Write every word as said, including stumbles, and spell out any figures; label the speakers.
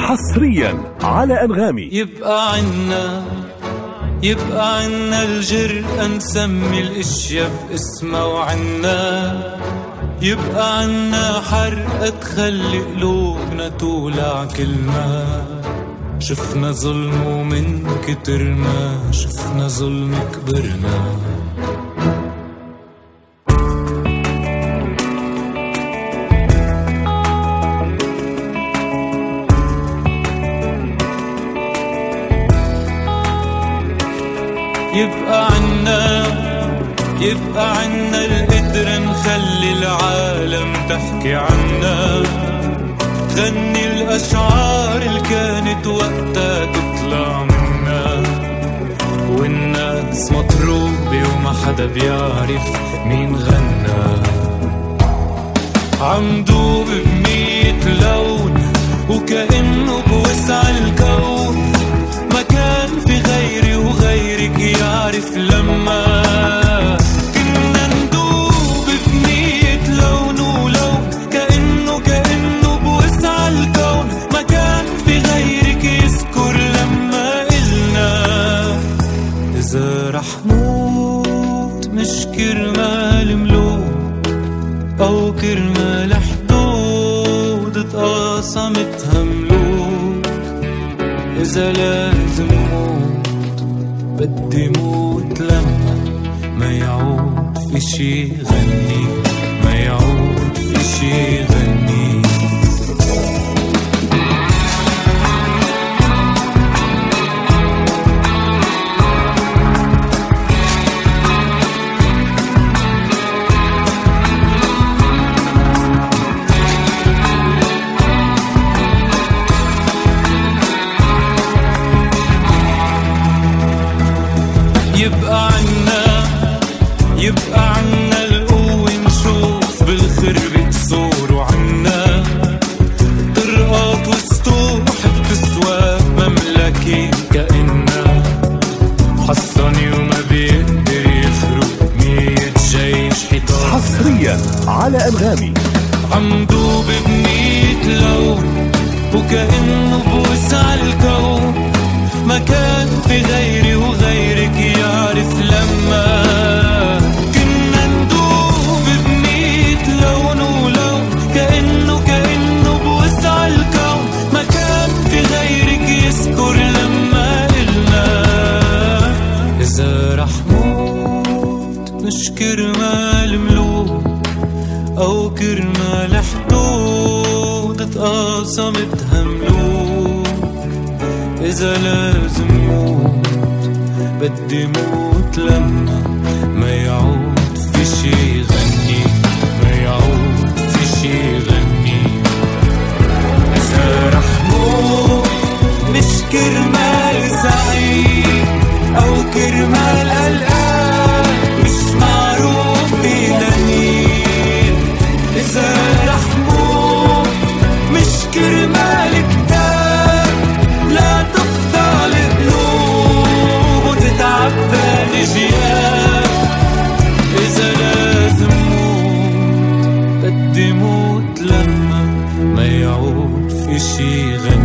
Speaker 1: حصريا على أنغامي.
Speaker 2: يبقى عنا يبقى عنا الجرأة نسمي الاشياء باسمها، وعنا يبقى عنا حرقة تخلي قلوبنا تولع كلمة. شفنا ظلم ومن كتر ما شفنا ظلم كبرنا. يبقى عنا يبقى عنا القدر نخلي العالم تحكي عنا، تغني الأشعار اللي كانت وقتها تطلع منا، والناس مطروبة وما حدا بيعرف مين غنى. عم دوب بمية لون وكأنه بوسع الكون، ما كان في غيري وغيرك يعرف لما كنا ندوب بمية لون ولون، كأنه كأنه بوسع الكون، ما كان في غيرك يذكر لما قلنا إذا رح موت مش كرمال ملوك أو كرمال حدود اتقاسمتها ملوك. إذا لازم موت بدي موت لما ما يعود في شي غني، ما يعود في شي غني. يبقى عنا يبقى عنا القوة نشوف بالخرب قصور، وعنا طرقات وسطوح بتسوى مملكة كأنها حصاني وما بيقدر يفرق مية جيش حيطان.
Speaker 1: حصريا على أنغامي.
Speaker 2: عم دوب بمية لون وكأنه بوسع الكون، ما كان في غيري وغيرك يعرف لما كنا ندوب بمية لون ولون، كأنه كأنه بوسع الكون، ما كان في غيرك يذكر لما قلنا إذا رح موت مش كرمال ملوك أو كرمال حدود اتقاسمتها ملوك. إذا لازم موت بدي موت لما ما يعود في شي غني، ما يعود في شي غني. إذا رح موت مش كرمال سعيد أو كرمال قلقان مش معروف بلمين. إذا رح موت مش كرمال كتاب لا تفضل قلوب وتتعبى الجيال. إذا لازم موت بدي موت لما ما يعود في شي غني.